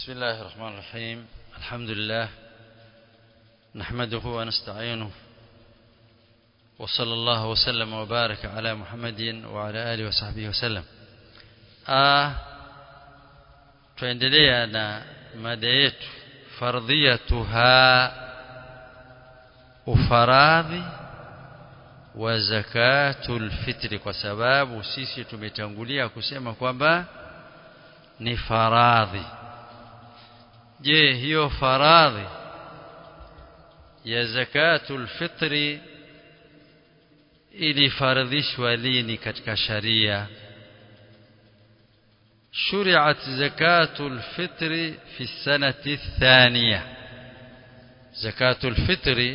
بسم الله الرحمن الرحيم. الحمد لله نحمده ونستعينه وصلى الله وسلم وبارك على محمد وعلى آله وصحبه وسلم. tuendelea na mada yetu fardhiyatuha, ufaradhi wa zakatul fitri, kwa sababu sisi tumetangulia kusema kwamba ni faradhi. Je, hiyo faradhi ya zakatul fitri ilifaradhishwa lini katika sharia? شرعت زكاة الفطر في السنة الثانية. زكاة الفطر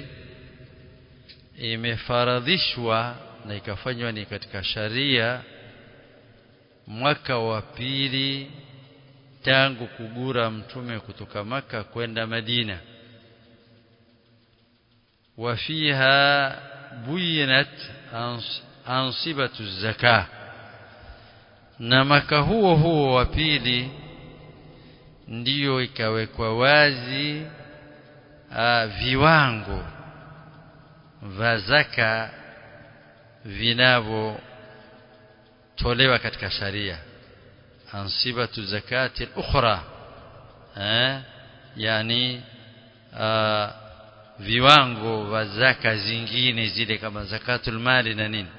imefaradhishwa na ikafanywa ni katika sharia mwaka wa pili tangu kugura mtume kutoka Maka kwenda Madina. وفيها بينت أنصبة الزكاة, na Maka huo wa pili ndiyo ikawekwa wazi viwango vya zaka vinavyo tolewa katika sharia. Ansibatu zakati al-ukhra, yani viwango vya zaka zingine zile kama zakatul mali na nini.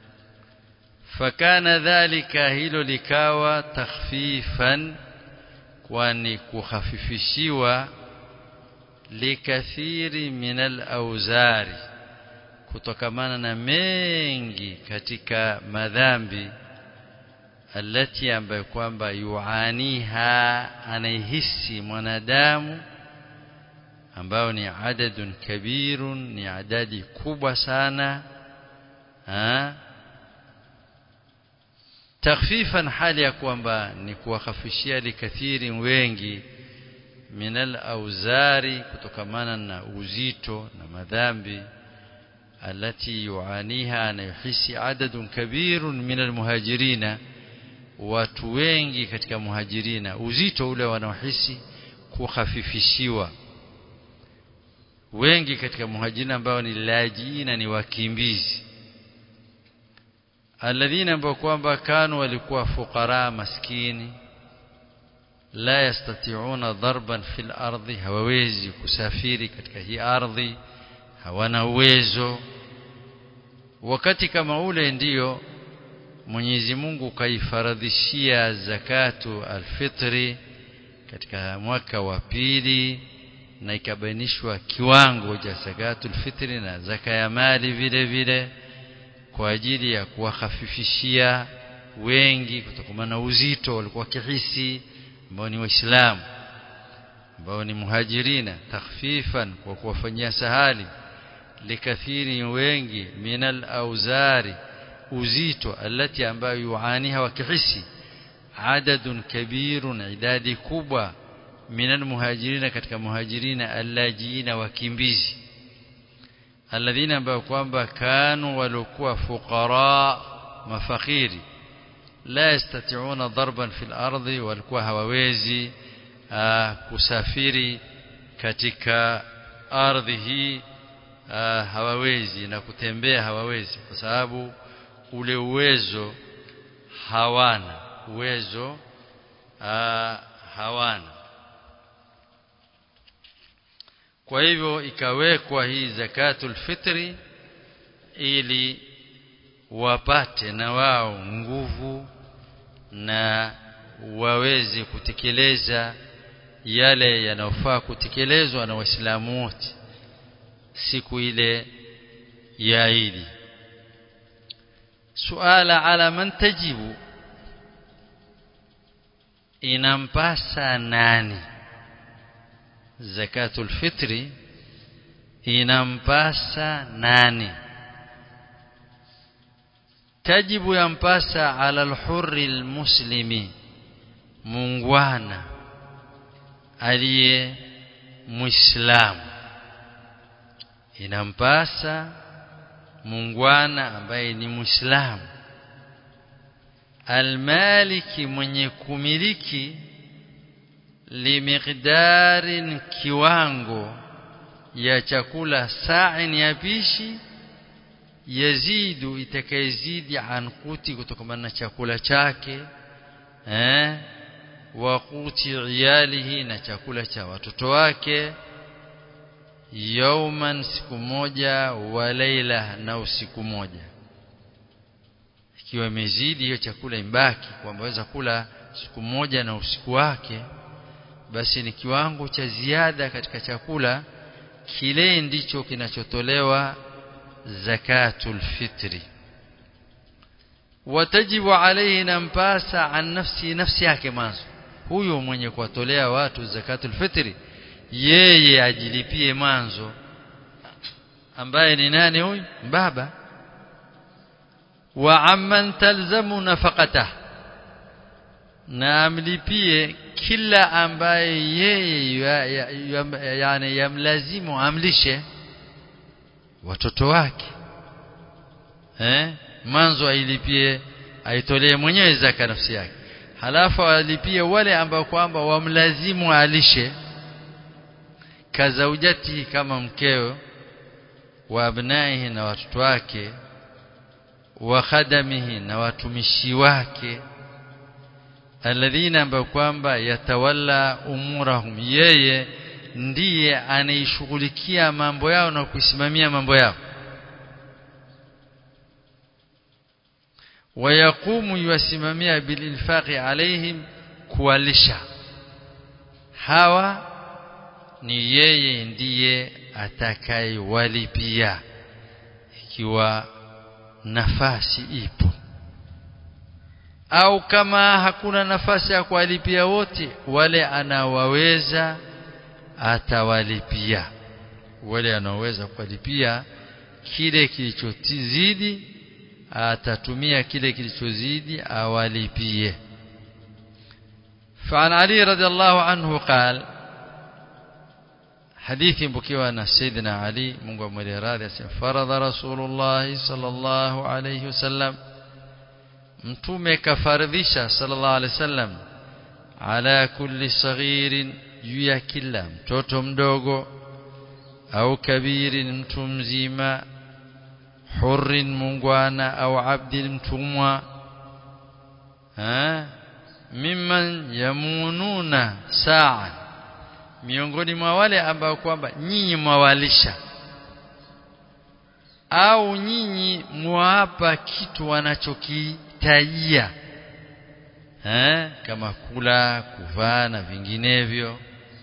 Fakana dhalika, hilo likawa takhfifan, kwani kukhafifishiwa likathiri min al-awzari, kutokamana na mengi katika madhambi alati ambayo kwamba yuaniha, anaihisi mwanadamu, ambao ni adadun kabirun, ni adadi kubwa sana. Takhfifan, hali ya kwamba ni kuwakhafishia likathiri wengi minal auzari, kutokamana na uzito na madhambi alati yuaniha, anayuhisi adadun kabirun minal muhajirina, watu wengi katika muhajirina uzito ule wanaohisi kukhafifishiwa. Wengi katika muhajirina ambao ni lajiina, ni wakimbizi, alladhina ambao kwamba kanu walikuwa fuqara, maskini, la yastati'una darban fil ardi, hawawezi kusafiri katika hii ardhi, hawana uwezo. Wakati kama ule ndiyo Mwenyezi Mungu kaifaradhishia zakatu alfitri katika mwaka wa pili, na ikabainishwa kiwango cha zakatul fitri na zaka ya mali vile vile, kwa ajili ya kuwakhafifishia wengi kutokana na uzito walikuwa kihisi, ambao ni waislamu, ambao ni muhajirina. Takhfifan, kwa kuwafanyia sahali likathiri wengi minal auzari, uzito alati ambayo yuaniha wakihisi adadun kabirun, idadi kubwa minal muhajirina, katika muhajirina allajiina, wakimbizi, alladhina ambao kwamba kanu walikuwa fuqara, mafakiri, la yastati'una darban fil ardi, walikuwa hawawezi kusafiri katika ardhi hii, hawawezi na kutembea hawawezi, kwa sababu ule uwezo hawana, hawana. Kwa hivyo ikawekwa hii zakatul fitri ili wapate na wao nguvu na waweze kutekeleza yale yanayofaa kutekelezwa na Waislamu wote siku ile ya Eid. Suala, ala man tajibu, inampasa nani zakatul fitri? Inampasa nani? Tajibu, yampasa ala alhurri almuslimi, mungwana aliye muislamu. Inampasa mungwana ambaye ni muislamu, almaliki, mwenye kumiliki limiqdarin kiwango ya chakula sa'in ya pishi yazidu itakayezidi an quti kutokana na chakula chake wa quti iyalihi na chakula cha watoto wake yawman siku moja wa laila na usiku moja ikiwa imezidi hiyo chakula imbaki kwamba waweza kula siku moja na usiku wake basi ni kiwango cha ziada katika chakula kile ndicho kinachotolewa zakatul fitri watajibu alayhi nampasa an nafsi yake mwanzo huyo mwenye kuwatolea watu zakatul fitri yeye ajilipie mwanzo ambaye ni nani huyu baba wa amman talzamu nafaqata na amlipie kila ambaye yeye yani yamlazimu amlishe watoto wake mwanzo ailipie aitolee mwenyewe zaka nafsi yake halafu alipie wale ambao kwamba wamlazimu alishe kazaujati kama mkeo wa abnaihi na watoto wake wa khadamihi na watumishi wake alladhina ambao kwamba yatawalla umurahum yeye ndiye anaishughulikia mambo yao na kusimamia mambo yao wayaqumu yusimamia bililfaqi alaihim kuwalisha hawa ni yeye ndiye atakayewalipia ikiwa nafasi ipo au kama hakuna nafasi ya kuwalipia wote wale anawaweza atawalipia wale anaweza kuwalipia kile kilichozidi atatumia kile kilichozidi awalipie فعن علي رضي الله عنه قال حديث بكيوا سيدنا علي Mungu amweleze فرض رسول الله صلى الله عليه وسلم mtume kafaridhisha sallallahu alaihi wasallam ala kulli saghirin juu ya kila mtoto mdogo au kabirin mtu mzima hurrin mungwana au abdin mtumwa mimman yamununa saa miongoni mwa wale ambao kwamba nyinyi mwawalisha au nyinyi mwapa kitu wanachokitajia kama kula kuvaa na vinginevyo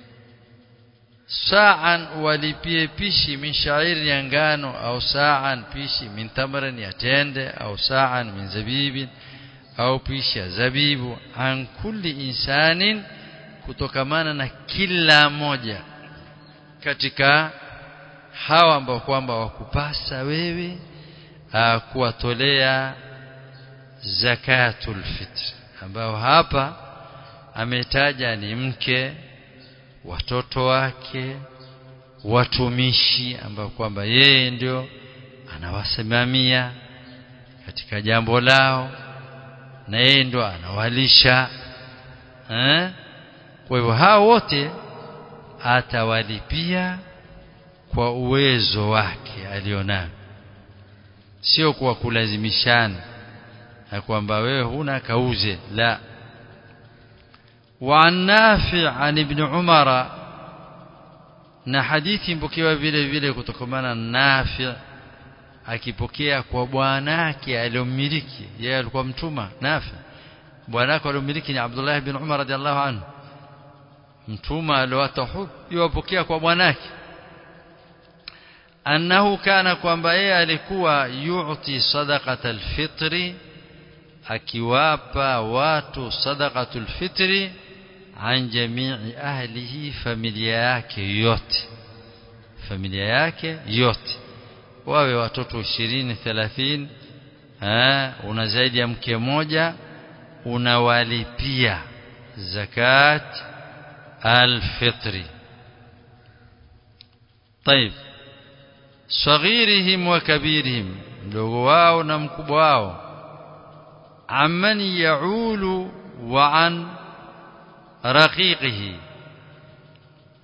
sa'an walipie pishi min sha'ir ya ngano au sa'an pishi min tamran ya tende au sa'an min zabibin au pishi ya zabibu an kulli insanin kutokamana na kila moja katika hawa ambao kwamba wakupasa wewe kuwatolea zakatul fitr ambao hapa ametaja ni mke watoto wake watumishi ambao kwamba yeye ndio anawasimamia katika jambo lao na yeye ndio anawalisha kwa hivyo hao wote atawalipia kwa uwezo wake alionao sio kwa kulazimishana na kwamba wewe huna kauze la wa nafi' an ibn umara na hadithi mpokewa vile vile kutokamana nafi' akipokea kwa bwanake aliyomiliki yeye alikuwa mtuma nafi' bwanake aliyomiliki ni Abdullah ibn Umar radhiallahu anhu mtuma aliyowatahub yupokea kwa bwanake annahu kana kwamba yeye alikuwa yu'ti sadaqatal fitri akiwapa watu sadaqatul fitri an jamii ahlihi familia yake yote wawe watoto 20 30 una zaidi ya mke mmoja unawalipia zakat al-fitri طيب صغيرهم وكبيرهم mdogo wao na mkubwa wao amman yaulu wa an raqiqihi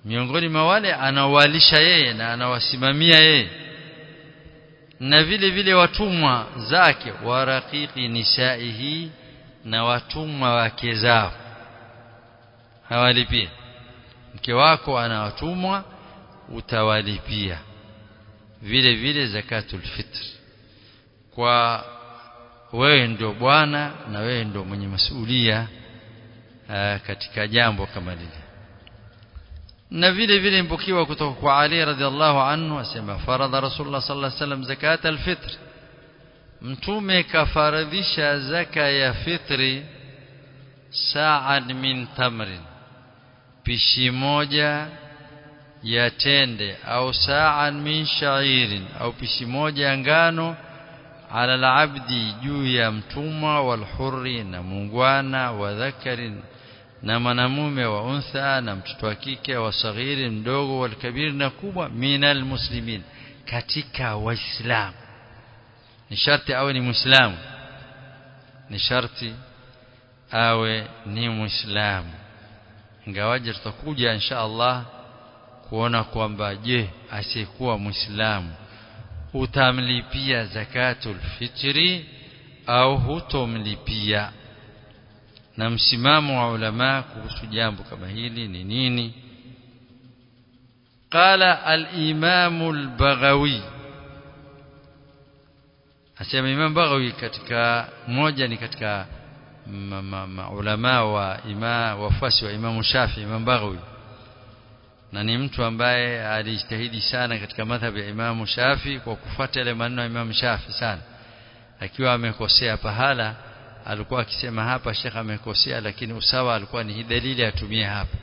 miongoni mwa wale anawalisha yeye na anawasimamia yeye, na vile vile watumwa zake, waraqiqi nisaihi, na watumwa wake zao hawalipie. Mke wako ana watumwa, utawalipia vile vile zakatul fitr, kwa wewe ndio bwana na wewe ndio mwenye masuhulia katika jambo kama lile. Na vile vile mpokewa kutoka kwa Ali radhiallahu anhu asema faradha Rasulullah sallallahu alaihi wasallam zakat al-fitr, mtume kafaradhisha zaka ya fitri sa'an min tamrin, pishi moja ya tende, au sa'an min sha'irin, au pishi moja ya ngano, ala al-abdi, juu ya mtumwa, wal hurri, na mungwana, wa dhakarin, na mwanamume, wa untha, na mtoto wa kike, wa saghiri, mdogo, wal kabir, na kubwa, minal muslimin, katika waislamu. Ni sharti awe ni muislamu, ni sharti awe ni muislamu. Ingawaje tutakuja insha Allah kuona kwamba je, asiyekuwa muislamu utamlipia zakatul fitri au hutomlipia, na msimamo wa ulama kuhusu jambo kama hili ni nini? Qala al-Imam al-Baghawi, asema Imam Baghawi katika moja ni katika ulama wa wafasi wa Imam Shafi. Imam Baghawi na ni mtu ambaye alijitahidi sana katika madhhabi ya Imam Shafi kwa kufuata ile maneno ya Imam Shafi sana. Akiwa amekosea pahala alikuwa akisema hapa Sheikh amekosea, lakini usawa alikuwa ni dalili atumie hapa.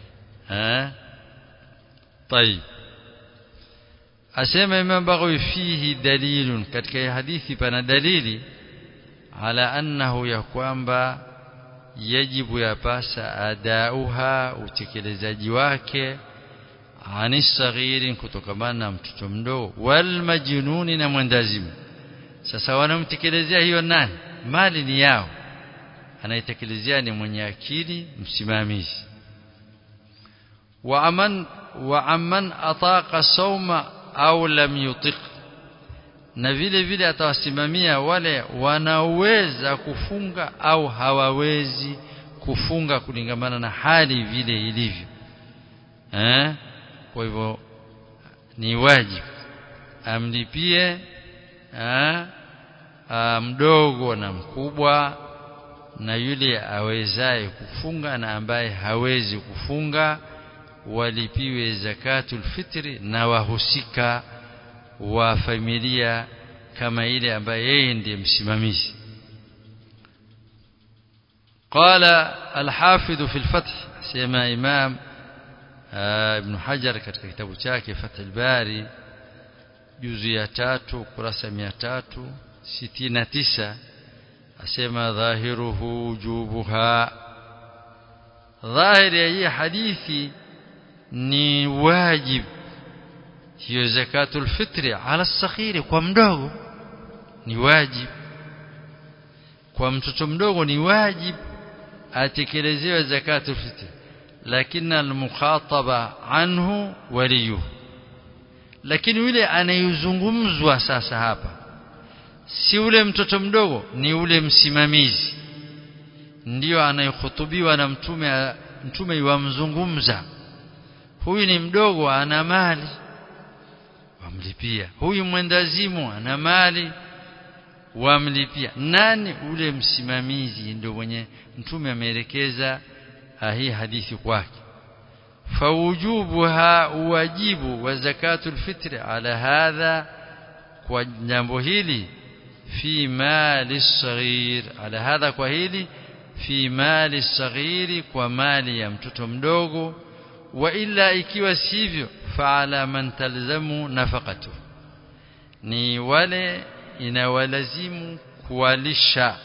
طيب, asema Imam Baghawi fihi dalilun, katika hadithi pana dalili ala annahu, ya kwamba yajibu yapasa adauha, utekelezaji wake, anis saghirin, kutokamana na mtoto mdogo, wal majnuni, na mwendazimu. Sasa wanamtekelezea hiyo nani? Mali ni yao, anaitekelezea ni mwenye akili, msimamizi. Wa amman ataqa sawma au lam yutiq, na vile vile atawasimamia wale wanaweza kufunga au hawawezi kufunga kulingamana na hali vile ilivyo. Kwa hivyo ni wajibu amlipie mdogo na mkubwa, na yule awezaye kufunga na ambaye hawezi kufunga, walipiwe zakatul fitri, na wahusika wa familia kama ile ambaye yeye ndiye msimamizi. Qala al-Hafidh fi al-Fath, sema Imam Ibn Hajar katika kitabu chake Fath al-Bari juzu ya 3 kurasa 369, asema dhahiruhu wujubuha, dhahiri ya hii hadithi ni wajib hiyo zakatul fitri ala saghiri, kwa mdogo ni wajib, kwa mtoto mdogo ni wajib atekelezewe zakatul fitri, lakini al-mukhataba anhu waliyuhu, lakini yule anayezungumzwa sasa hapa si ule mtoto mdogo, ni ule msimamizi, ndio anayehutubiwa na mtume yamzungumza. Huyu ni mdogo, ana mali, wamlipia. Huyu mwendazimu ana mali, wamlipia. Nani? Ule msimamizi, ndio mwenye mtume ameelekeza hii hadithi kwake. فوجوبها واجب وزكاة الفطر على هذا, kwa jambo hili, fi mali الصغير, على هذا kwa hili, fi mali الصغير, kwa mali ya mtoto mdogo. Wa illa, ikiwa sivyo, fa ala man talzamu nafaqatu, ni wale inawalazimu kuwalisha.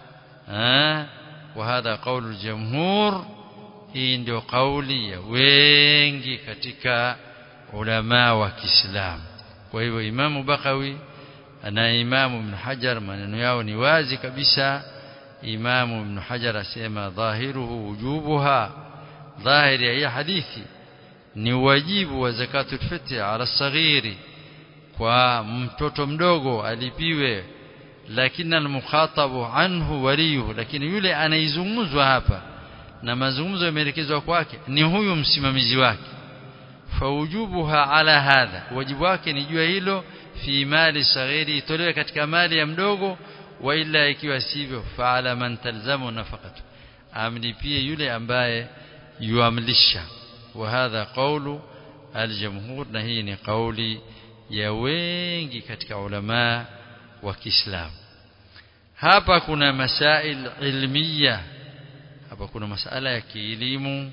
Wa hadha qaulu al-jumhur, hii ndio kauli ya wengi katika ulama wa Kiislamu. Kwa hivyo Imam Baghawi na Imam Ibn Hajar maneno yao ni wazi kabisa. Imam Ibn Hajar asema dhahiruhu wujubuha, dhahiri ya hadithi ni wajibu wa zakatul fitri ala saghiri kwa mtoto mdogo alipiwe, lakini almukhatabu anhu waliyuhu, lakini yule anaizungumzwa hapa na mazungumzo yameelekezwa kwake ni huyu msimamizi wake. Fawujubuha ala hadha, wajibu wake ni jua hilo, fi mali saghiri, itolewe katika mali ya mdogo, wa illa ikiwa sivyo faala man talzamu nafaqatu, amlipie yule ambaye yuamlisha. Wa hadha qawlu aljumhur, na hii ni kauli ya wengi katika ulama wa Kiislamu. Hapa kuna masail ilmiya, hapa kuna masala ya kielimu,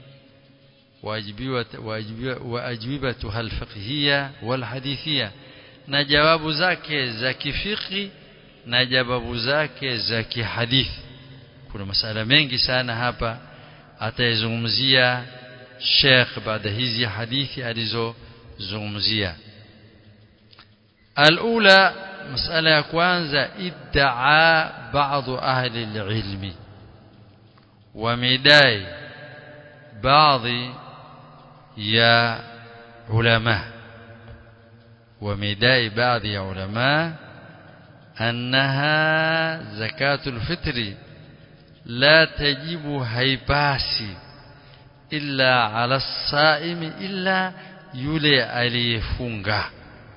waajibatuha alfiqhiyya walhadithiyya, na jawabu zake za kifiqhi na jawabu zake za kihadithi. Kuna masala mengi sana hapa atayazungumzia Sheikh baada hizi hadithi alizozungumzia. Alula, masala ya kwanza, iddaa baadhi ahli alilmi, wamedai baadhi ya ulama, wamedai baadhi ya ulama annaha zakatul fitri la tajibu, haipasi illa ala saimi, illa yule aliyefunga.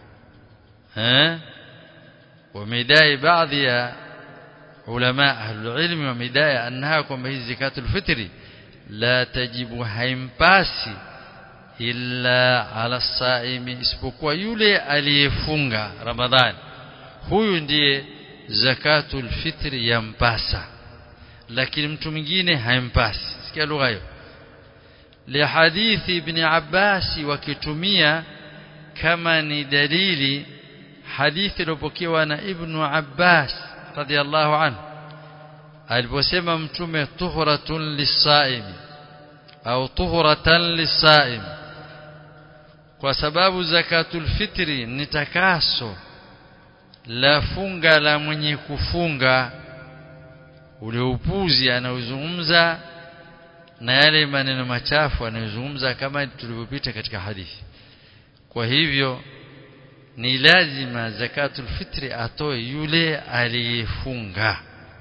Wamedai baadhi ya ulama ahlul ilmi, wamedai annaha kwamba hizi zakatul fitri la tajibu, haimpasi illa ala saimi, isipokuwa yule aliyefunga Ramadhani, huyu ndiye zakatul fitri yampasa, lakini mtu mwingine haimpasi. Sikia lugha hiyo. Li hadithi ibn Abbas, wakitumia kama ni dalili hadithi iliyopokewa na Ibn Abbas radiyallahu anhu aliposema mtume tuhuratun lisaim au tuhuratan lisaim, kwa sababu zakatul fitri ni takaso la funga la mwenye kufunga. Ule upuzi anaozungumza na yale maneno machafu anayozungumza kama tulivyopita katika hadithi. Kwa hivyo ni lazima zakatul fitri atoe yule aliyefunga.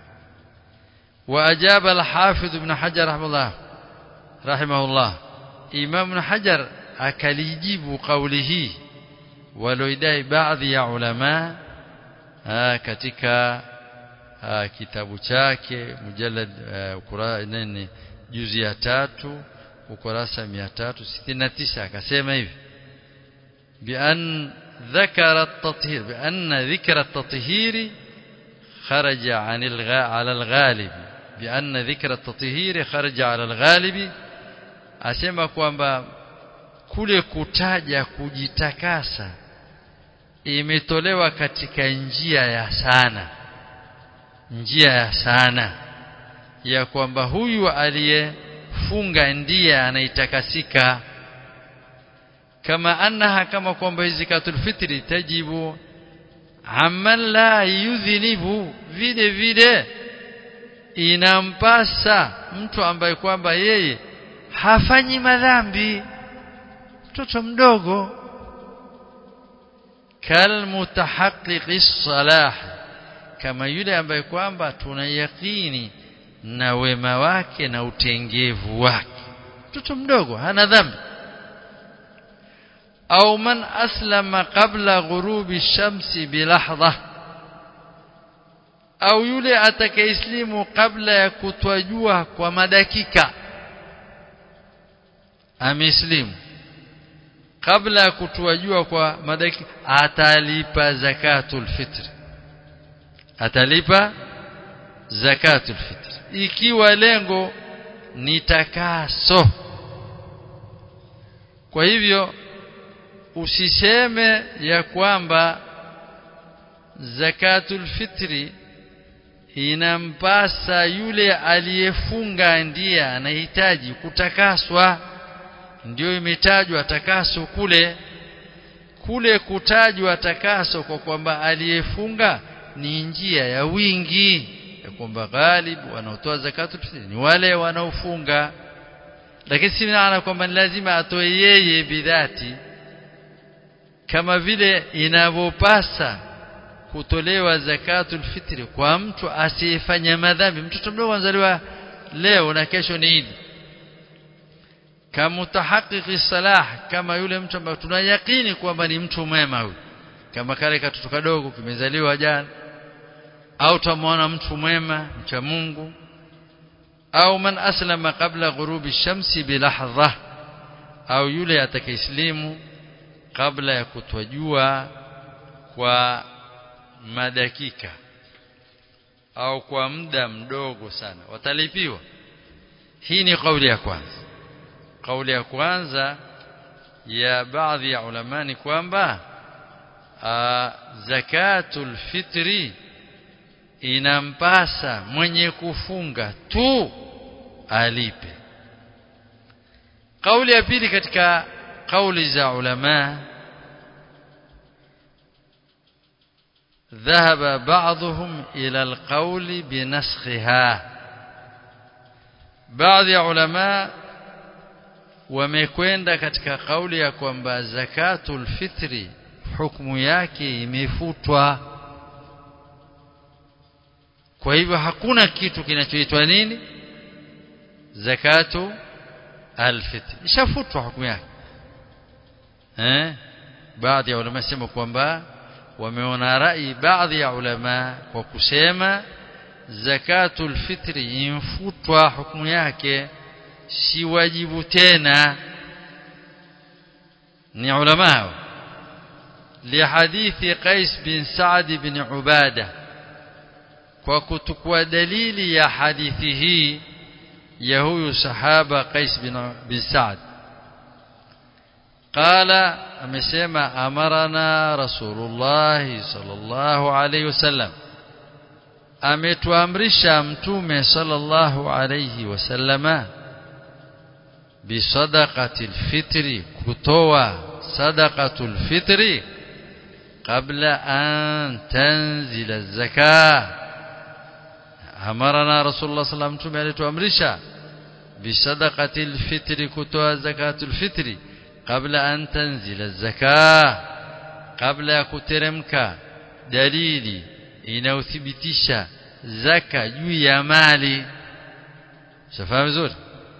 وأجاب الحافظ ابن حجر رحمه الله إمام ابن حجر akalijibu قوله walioidai baadhi ya ulama katika kitabu chake mujallad ukurasa juzi ya 3 ukurasa 369, akasema hivi: بأن ذكر التطهير بأن ذكر التطهير خرج على الغالب بأن ذكر التطهير خرج على الغالب. Asema kwamba kule kutaja kujitakasa imetolewa katika njia ya sana ya kwamba huyu aliyefunga ndiye anaitakasika. Kama annaha, kama kwamba zakatul fitri tajibu amman la yudhinibu, vile vile inampasa mtu ambaye kwamba yeye hafanyi madhambi, mtoto mdogo. Kal mutahaqqiqis salah, kama yule ambaye kwamba tuna yakini na wema wake na utengevu wake, mtoto mdogo hana dhambi. Au man aslama qabla ghurubi shamsi bilahdha, au yule atakaislimu kabla ya kutwajua kwa madakika, ameslimu kabla ya kutwajua kwa madakika, atalipa zakatul fitr, atalipa zakatul fitr ikiwa lengo ni takaso. Kwa hivyo usiseme ya kwamba zakatul fitri inampasa yule aliyefunga ndiye anahitaji kutakaswa, ndio imetajwa takaso kule kutajwa takaso kwa kwamba aliyefunga ni njia ya wingi ya kwamba ghalibu wanaotoa zakatul fitri ni wale wanaofunga. lakini si maana kwamba lazima atoe yeye bidhati, kama vile inavyopasa kutolewa zakatul fitri kwa mtu asiyefanya madhambi. Mtoto mdogo anzaliwa leo na kesho ni Eid, kama mutahaqiqi salah, kama yule mtu ambaye tunayakini kwamba ni mtu mwema huyu, kama kale katoto kadogo kimezaliwa jana, au tamwona mtu mwema mcha Mungu, au man aslama qabla ghurubi shamsi bilahdha, au yule atakayeslimu kabla ya kutwajua kwa madakika au kwa muda mdogo sana, watalipiwa. Hii ni kauli ya kwanza. Kauli ya kwanza ya baadhi ya ulama ni kwamba zakatul fitri inampasa mwenye kufunga tu alipe. Kauli ya pili katika kauli za ulama, ذهب بعضهم إلى القول بنسخها. baadhi ya ulama wamekwenda katika kauli ya kwamba zakatul fitri hukumu yake imefutwa, kwa hivyo hakuna kitu kinachoitwa nini zakatu alfitri, ishafutwa hukumu yake. Baadhi ya ulama sema kwamba wameona rai baadhi ya ulama kwa kusema zakatul fitri imfutwa hukumu yake, si wajibu tena. ni ulama li hadithi Qais bin Sa'd bin Ubada, kwa kutukua dalili ya hadithi hii ya huyu sahaba Qais bin Sa'd. قال amesema amarana Rasulullah sallallahu alayhi wasallam, ametuamrisha mtume sallallahu alayhi wasallama bisadaqatil fitri, kutoa sadaqatul fitri qabla an tanzila zakah. amarana Rasulullah sallallahu mtume alituamrisha bisadaqatil fitri, kutoa zakatul fitri kabla an tanzila zakah, kabla ya kuteremka dalili inauthibitisha zaka juu ya mali. Shafahamu vizuri?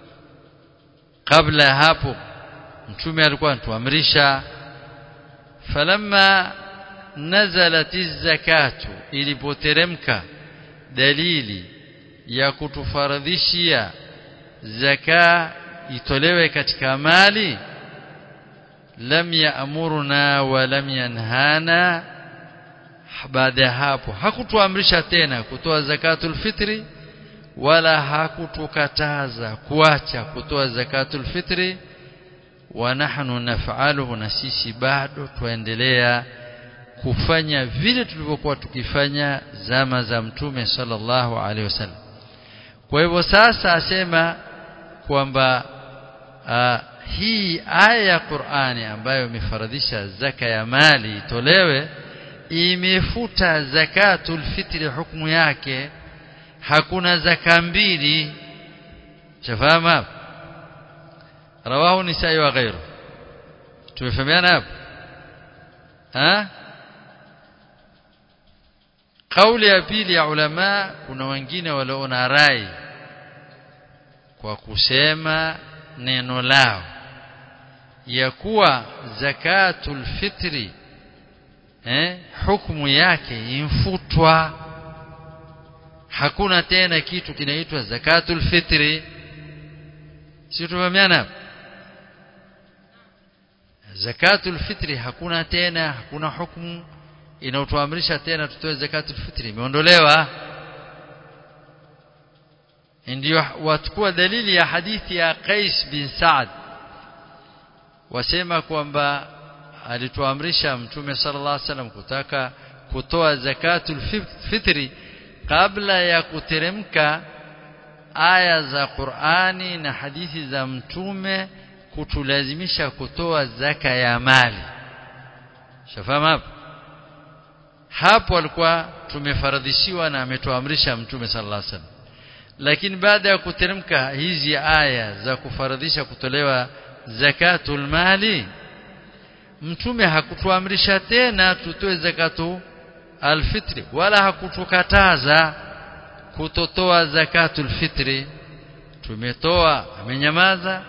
Kabla hapo mtume alikuwa anatuamrisha. Falamma nazalatiz zakatu, ilipoteremka dalili ya kutufaradhishia zaka itolewe katika mali, lam ya'muruna wa lam yanhana, baada hapo hakutuamrisha tena kutoa zakatul fitri, wala hakutukataza kuacha kutoa zakatul fitri. Wa nahnu naf'aluhu, na sisi bado tuendelea kufanya vile tulivyokuwa tukifanya zama za mtume sallallahu alaihi wasallam. Kwa hivyo sasa asema kwamba hii aya ya Qur'ani ambayo imefaradhisha zaka ya mali itolewe imefuta zakatul fitri hukumu yake. Hakuna zaka mbili. Shafahamu hapo? Rawahu Nisai wa ghairu. Tumefahamiana hapo? Kauli ya pili ya ulama, kuna wengine waliona rai kwa kusema neno lao ya kuwa zakatul fitri hukumu yake imfutwa, hakuna tena kitu kinaitwa zakatul fitri. Sio tumefahamiana? Zakatul fitri hakuna tena, hakuna hukumu inayotuamrisha tena tutoe zakatul fitri, imeondolewa. Ndio watukua dalili ya hadithi ya Qais bin Sa'd, wasema kwamba alituamrisha mtume sallallahu alaihi wasallam kutaka kutoa zakatul fitri kabla ya kuteremka aya za Qur'ani na hadithi za mtume kutulazimisha kutoa zaka ya mali. Shafahamu hapo? Hapo alikuwa tumefaradhishiwa na ametuamrisha mtume sallallahu alaihi wasallam, lakini baada ya kuteremka hizi aya za kufaradhisha kutolewa zakatul mali, mtume hakutuamrisha tena tutoe zakatu alfitri, wala hakutukataza kutotoa zakatul fitri. Tumetoa, amenyamaza,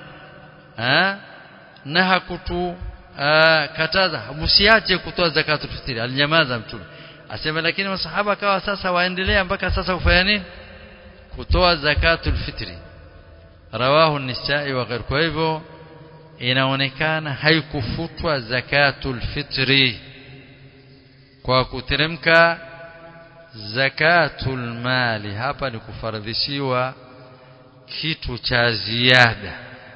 na hakutukataza msiache kutoa zakatul fitri, alinyamaza mtume. Asema lakini masahaba kawa sasa waendelea mpaka sasa kufanya nini? Kutoa zakatul fitri. Rawahu an-Nisa'i wa ghayr. Kwa hivyo inaonekana haikufutwa zakatul fitri kwa kuteremka zakatul mali. Hapa ni kufaradhishiwa kitu cha ziada,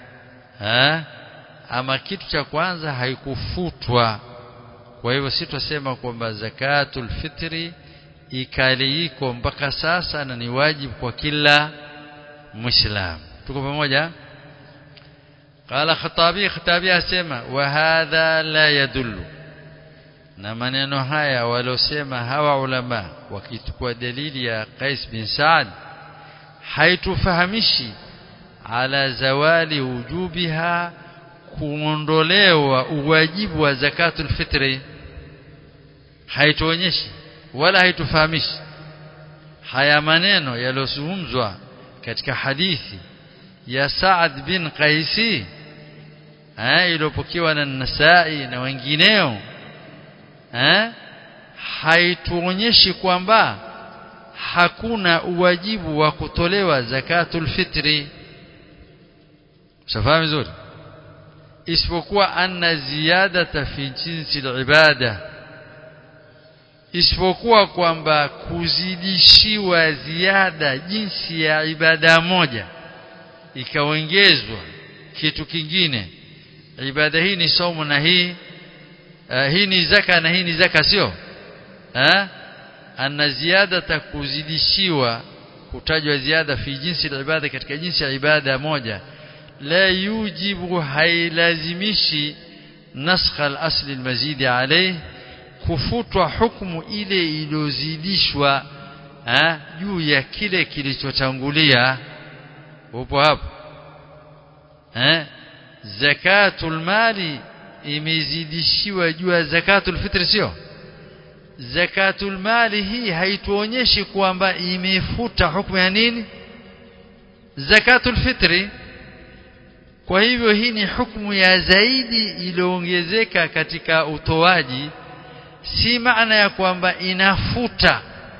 ama kitu cha kwanza haikufutwa. Kwa hivyo si tusema kwamba zakatul fitri ikali iko mpaka sasa na ni wajibu kwa kila muislamu. Tuko pamoja? Qala Khatabi asema wa hadha la yadullu, na maneno haya walosema hawa ulama wakichukua dalili ya Qais bin Saad haitufahamishi ala zawali wujubiha, kuondolewa uwajibu wa zakatul fitri. Haituonyeshi wala haitufahamishi. Haya maneno yaliyozungumzwa katika hadithi ya Saad bin Qaisi iliyopokewa na Nasa'i na wengineo, haituonyeshi kwamba hakuna uwajibu wa kutolewa zakatul fitri. Shafahamu vizuri? Isipokuwa anna ziyadata fi jinsi al-ibada, isipokuwa kwamba kuzidishiwa ziada jinsi ya ibada moja ikaongezwa kitu kingine. Ibada hii ni saumu na hii ni zaka na hii ni zaka, sio? Anna ziyadata, kuzidishiwa, kutajwa ziada fi jinsi al-ibada, katika jinsi ya ibada moja, la yujibu, hailazimishi naskha al-asli al-mazidi alayhi, kufutwa hukumu ile iliyozidishwa juu ya kile kilichotangulia. Upo hapo? Zakatul mali imezidishiwa juu ya zakatul fitri, sio? Zakatul mali hii haituonyeshi kwamba imefuta hukumu ya nini? Zakatul fitri. Kwa hivyo hii ni hukumu ya zaidi iliyoongezeka katika utoaji, si maana ya kwamba inafuta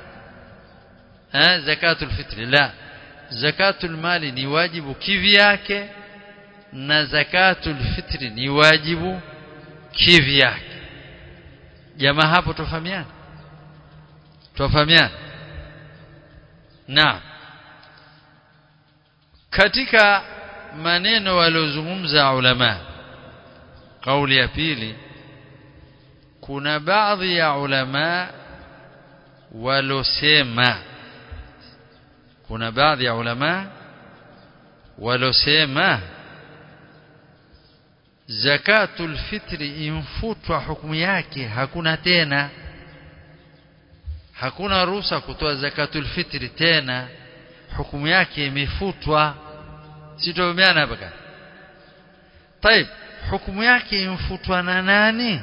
zakatul fitri. La, zakatul mali ni wajibu kivyake na zakatul fitri ni wajibu kivyake. Jamaa hapo tufahamiana? Naam. Katika maneno waliozungumza ulama, kauli ya pili, kuna baadhi ya ulama walosema zakatul fitri infutwa hukumu yake, hakuna tena, hakuna ruhusa kutoa zakatul fitri tena, hukumu yake imefutwa. Sitomeana hapa kaka. طيب, hukumu yake imefutwa na nani?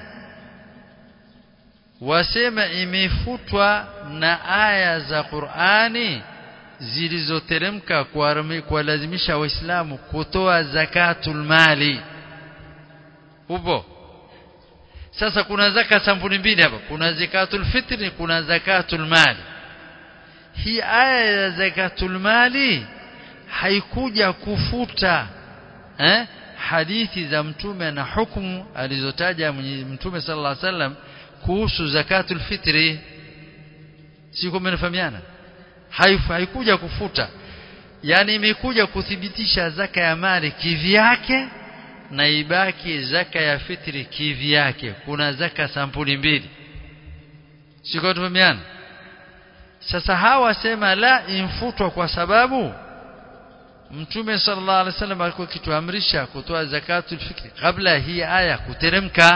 Wasema imefutwa na aya za Qur'ani zilizoteremka kwa lazimisha waislamu kutoa zakatul mali. Upo? Sasa kuna zaka sampuli mbili hapa, kuna zakatul fitri, kuna zakatul mali. Hii aya ya zakatul mali haikuja kufuta hadithi za mtume na hukumu alizotaja mtume sallallahu alaihi wasallam kuhusu zakatul fitri. Siko mnafahamiana? Haikuja kufuta, yani imekuja kuthibitisha zaka ya mali kivyake na ibaki zaka ya fitri kivyake. Kuna zaka sampuli mbili. Siko tufahamiana? Sasa hawa sema la, infutwa kwa sababu Mtume sallallahu alaihi wasallam alikuwa kituamrisha kutoa zakatul fitri kabla hii aya kuteremka.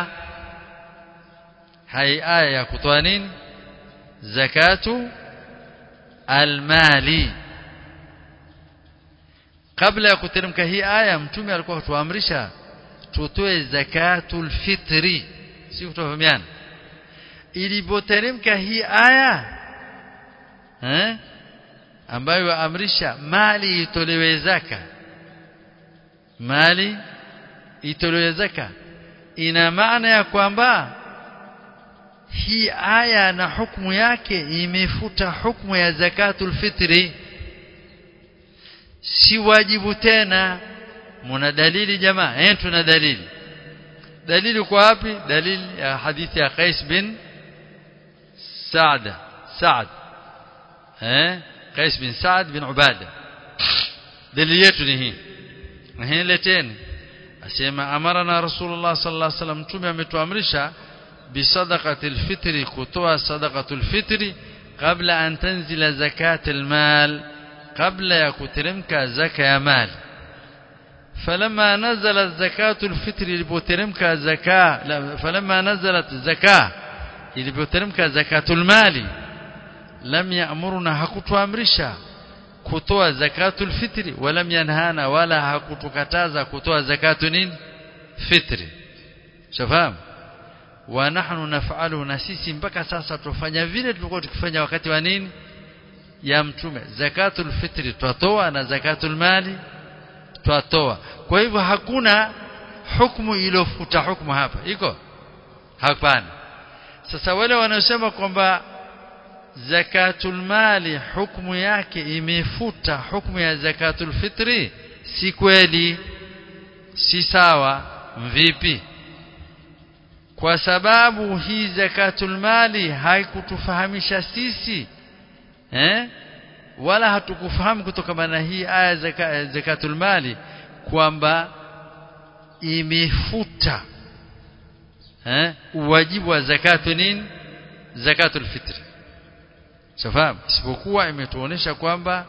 Hai aya ya kutoa nini? Zakatu almali. kabla ya kuteremka hii aya mtume alikuwa atuamrisha tutoe zakatul fitri, si kutofahamiana. Ilipoteremka hii aya ambayo amrisha mali itolewe zaka, mali itolewe zaka, ina maana ya kwamba hii aya na hukumu yake imefuta hukumu ya zakatul fitri, si wajibu tena. Muna dalili jamaa? Tuna dalili. Dalili kwa wapi? Dalili ya hadithi ya Qais bin Sa'd Qais bin Sa'd bin Ubada. Dalili yetu ni hii. Leteni. Asema amarana Rasulullah sallallahu alaihi wasallam, mtume ametuamrisha bisadaqatil fitri, kutoa sadaqatul fitri kabla an tanzila zakatul mal, kabla ya kuteremka zaka ya mali. فلما نزلت زكاة الفطر لبوترمك زكاة، فلما نزلت زكاة لبوترمك زكاة المال لم يأمرنا حكوتو أمرشا كتوى زكاة الفطر، ولم ينهانا ولا حكوتو كتازا كتوى زكاة الفطر. شفاهم؟ ونحن نفعله نسيسي mpaka sasa tufanya vile tulikuwa tukifanya wakati wa nini ya mtume. Zakatul fitri twatoa na zakatul mali twatoa. Kwa hivyo hakuna hukumu iliyofuta hukumu hapa, iko? Hapana. Sasa wale wanaosema kwamba zakatul mali hukumu yake imefuta hukumu ya zakatul fitri, si kweli, si sawa. Vipi? Kwa sababu hii zakatul mali haikutufahamisha sisi wala hatukufahamu kutokana na hii aya zakatul mali kwamba imefuta uwajibu wa zakatu nini, zakatul fitri. Safahamu, isipokuwa imetuonesha kwamba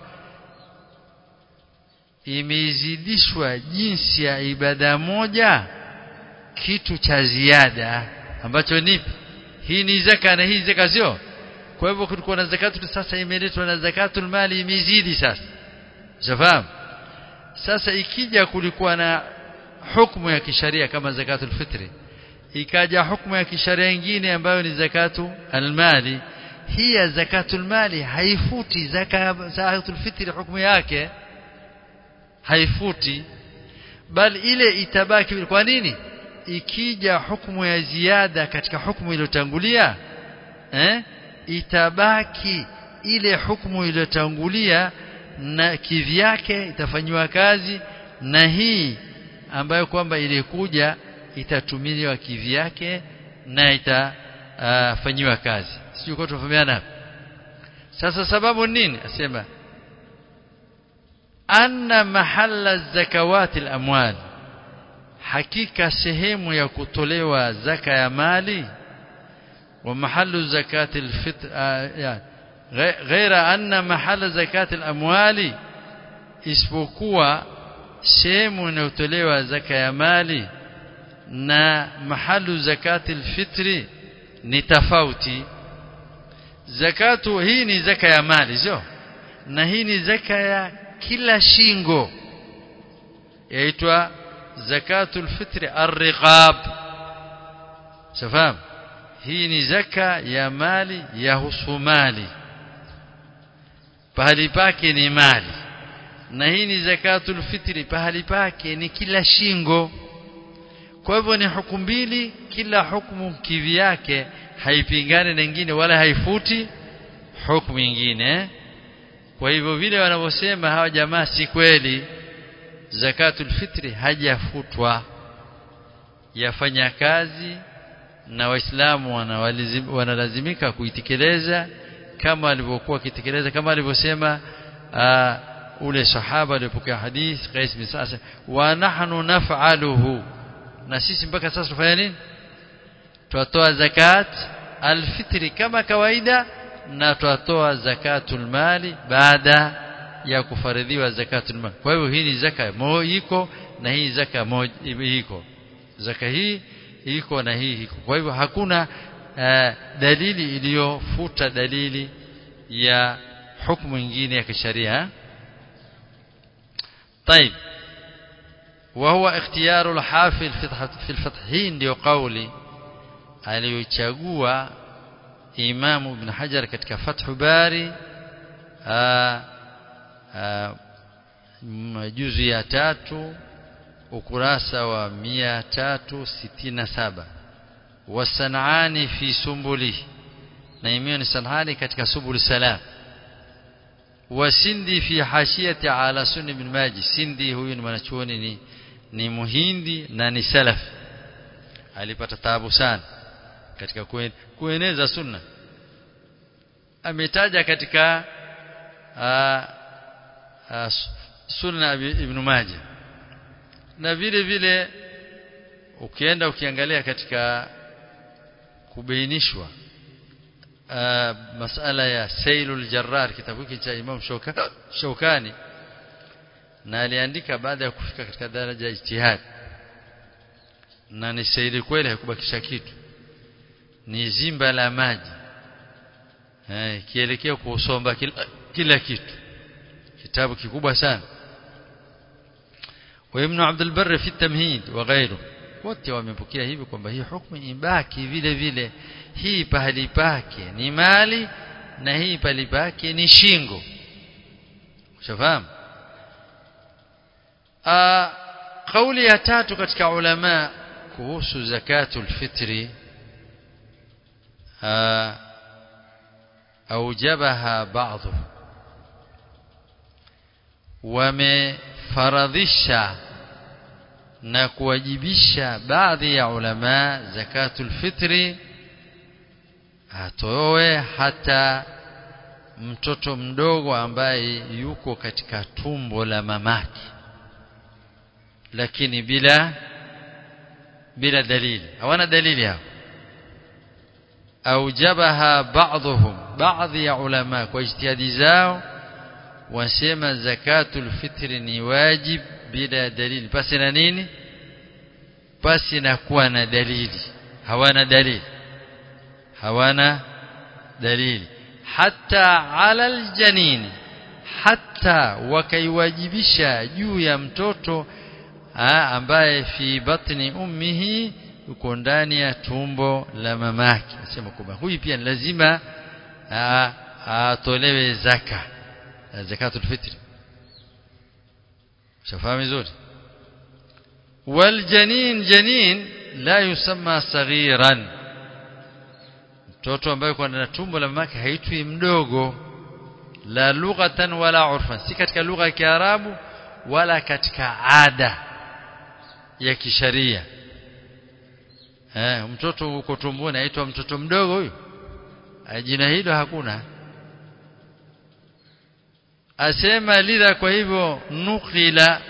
imezidishwa jinsi ya ibada moja kitu cha ziada ambacho ni hii ni zaka na hii zaka sio. Kwa hivyo kulikuwa na zakatu, sasa imeletwa na zakatul mali imezidi sasa. Safahamu? Sasa ikija kulikuwa na hukumu ya kisharia kama zakatul fitri, ikaja hukumu ya kisharia nyingine ambayo ni zakatu almali, hii ya zakatul mali haifuti zakatul fitri, hukumu yake haifuti, bali ile itabaki. Kwa nini? Ikija hukumu ya ziada katika hukumu iliyotangulia itabaki ile hukumu iliyotangulia na kivyake itafanywa kazi, na hii ambayo kwamba ilikuja itatumiliwa kivyake na itafanywa kazi. Sio kwa tofahamiana. Sasa sababu nini? Asema anna mahalla zakawati al-amwal, hakika sehemu ya kutolewa zaka ya mali, wa mahallu zakati al-fitr ghaira anna mahalla zakati al-amwali, isipokuwa sehemu inayotolewa zaka ya mali na mahallu zakati al-fitri ni tofauti. Zakatu hii ni zaka ya mali sio, na hii ni zaka ya kila shingo, yaitwa zakatul fitri ar-riqab. Safahamu? Hii ni zaka ya mali ya husumali, pahali pake ni mali, na hii ni zakatul fitri, pahali pake ni kila shingo. Kwa hivyo ni hukumu mbili, kila hukumu kivyake haipingani na nyingine wala haifuti hukumu nyingine. Kwa hivyo vile wanavyosema hawa jamaa si kweli. Zakatul fitri hajafutwa, yafanya kazi na Waislamu wanalazimika kuitekeleza kama walivyokuwa kitekeleza, kama alivyosema ule sahaba aliyepokea hadith Qais bin Sa'd, wa nahnu naf'aluhu, na sisi mpaka sasa tufanya nini? Tuatoa zakat alfitri kama kawaida, na tuatoa zakatul mali baada ya kufaridhiwa zakatul mali. Kwa hivyo hii ni zaka moja iko na hii zaka moja iko, zaka hii iko na hii iko. Kwa hivyo hakuna dalili iliyofuta dalili ya hukumu nyingine ya kisheria. طيب وهو اختيار الحافظ في الفتح hii ndio kauli aliyochagua Imam Ibn Hajar katika Fath Bari juzu ya 3 ukurasa wa 367 wasanani fi sumbuli na Imam Sanani katika Subul Salam wasindi fi hashiyati ala Sunni ibn Majah. Sindi huyu ni mwanachuoni ni muhindi na ni salaf, alipata taabu sana katika kueneza sunna. Ametaja katika Sunna ibn Majah, na vile vile ukienda ukiangalia katika kubainishwa masala ya Sailul Jarrar, kitabu hiki cha Imam Shawkani, na aliandika baada ya kufika katika daraja ya ijtihad, na ni saili kweli, hakubakisha kitu, ni zimba la maji kielekea kusomba kila kitu, kitabu kikubwa sana. Wa Ibn Abdul Barr fi at-Tamhid wa ghayru, wote wamepokea hivi kwamba hii hukumu ibaki vile vile, hii pahali pake ni mali na hii pahali pake ni shingo. Ushafahamu? Kauli ya 3 katika ulama kuhusu zakatul fitri, aujabaha baadhi, wamefaradhisha na kuwajibisha baadhi ya ulama zakatul fitri atoe hata mtoto mdogo ambaye yuko katika tumbo la mamake, lakini bila dalili, hawana dalili hapo. Aujabaha baadhi ya ulama kwa ijtihadi zao wasema zakatul fitri ni wajib bila dalili. Pasi na nini? Pasi na kuwa na dalili. Hawana dalili. Hata ala aljanin, hata wakaiwajibisha juu ya mtoto ambaye fi batni ummihi, yuko ndani ya tumbo la mamake. Nasema kwamba huyu pia lazima atolewe zakatul fitri. Shafahamu vizuri? Wal janin la yusamma saghiran, mtoto ambaye kwa ndani ya tumbo la mamake haitwi mdogo, la lughatan wala urfan, si katika lugha ya Kiarabu wala katika ada ya kisharia. Mtoto uko tumboni aitwa mtoto mdogo huyu? Jina hilo hakuna. Asema lidha, kwa hivyo nukila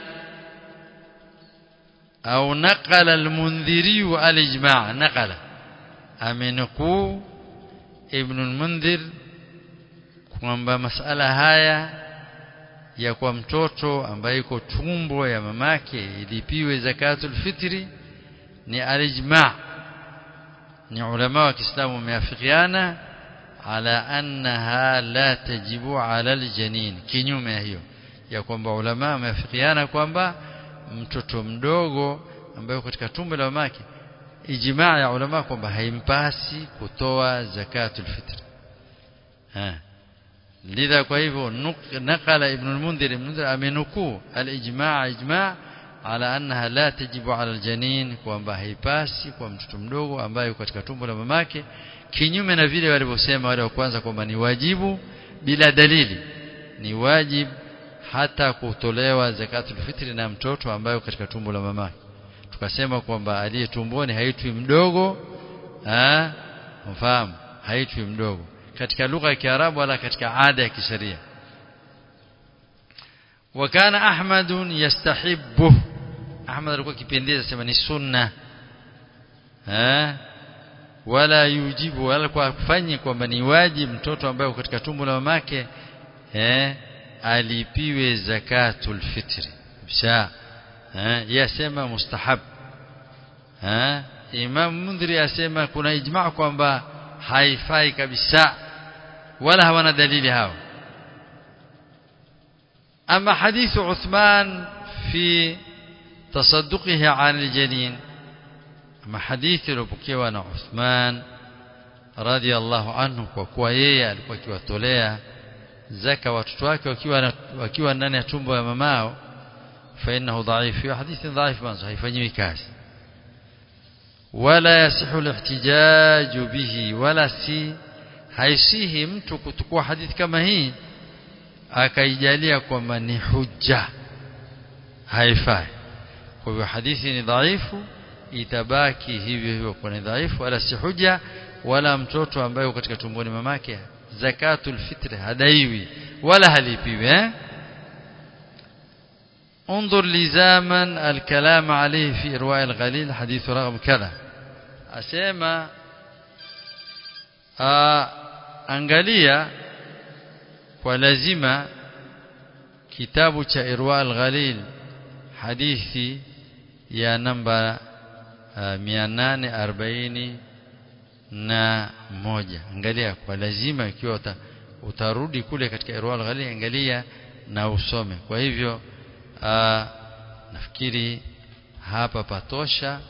au naqala al-Mundhiri al-ijma', naqala amenuku Ibn al-Mundhir kwamba masala haya ya kwa mtoto ambaye yuko tumbo ya mamake ilipiwe zakatul fitri ni al-ijma', ni ulama wa Kiislamu wameafikiana ala annaha la tajibu ala aljanin, kinyume ya hiyo ya kwamba ulama wameafikiana kwamba mtoto mdogo ambaye katika tumbo la mamake, ijmaa ya ulama kwamba haimpasi kutoa zakatul fitr. Lidha, kwa hivyo naqala Ibn al-Mundhir amenuku al-ijma' ala annaha la tajibu ala aljanin, kwamba haipasi kwa mtoto mdogo ambaye katika tumbo la mamake, kinyume na vile walivyosema wale wa kwanza kwamba ni wajibu bila dalili. Ni wajib hata kutolewa zakatul fitri na mtoto ambaye katika tumbo la mamake. Tukasema kwamba aliye tumboni haitwi mdogo, mfahamu, haitwi mdogo katika lugha ya Kiarabu wala katika ada ya kisheria. Wakana Ahmadun yastahibbu, Ahmad alikuwa kipendeza, sema ni sunna, wala yujibu, wala kwa kufanya kwamba ni wajibu mtoto ambaye katika tumbo la mamake alipiwe zakatul fitri. Bisha yasema mustahab. Imam Mundhiri asema kuna ijma' kwamba haifai kabisa, wala hawana dalili hao. Ama hadithu Uthman في تصدقه عن الجنين ما حديث لبكيوا na Uthman radhiallahu anhu kwa kuwa yeye alikuwa akiwatolea zaka watoto wake wakiwa ndani ya tumbo ya mamao fa innahu dhaif wa hadithi dhaif manzo haifanyiwi kazi wala yasihu al-ihtijaj bihi wala si haisihi mtu kutukua hadithi kama hii akaijalia kwamba ni hujja haifai kwa hivyo hadithi ni dhaifu itabaki hivyo hivyo kwa ni dhaifu wala si hujja wala mtoto ambaye katika tumboni mamake zakatul fitr hadaiwi wala halipiwi انظر لزاما الكلام عليه في إرواء الغليل حديث رقم كذا أسمع angalia kwa lazima kitabu cha Irwa al-Ghalil hadithi ya namba 841 angalia kwa lazima ikiwa utarudi kule katika Irwa al-Ghalil angalia na usome kwa hivyo nafikiri hapa patosha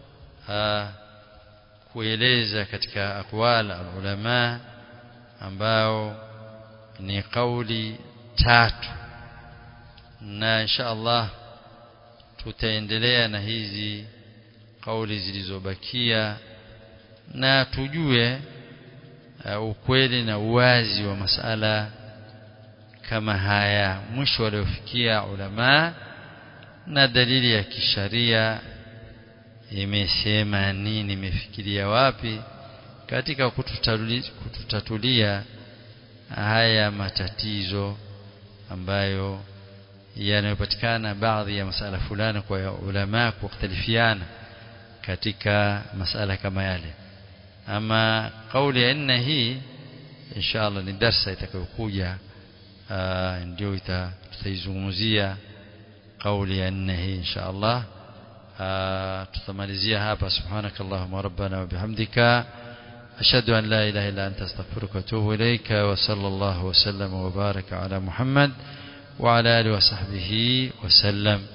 kueleza katika aqwal ulama ambao ni kauli tatu na insha Allah tutaendelea na hizi kauli zilizobakia na tujue ukweli na uwazi wa masala kama haya mwisho waliofikia ulama na dalili ya kisharia imesema nini imefikiria wapi katika kututatulia haya matatizo ambayo yanayopatikana baadhi ya masala fulani kwa ulama kukhtalifiana katika masala kama yale ama kauli ya nne hii inshallah ni darasa itakayokuja ndio tutaizungumzia kauli ya nne hii inshallah tutamalizia hapa subhanakallahumma rabbana wa bihamdika ashhadu an la ilaha illa anta astaghfiruka wa atubu ilayka wa sallallahu wa sallama wa baraka ala Muhammad wa ala alihi wa sahbihi wa sallam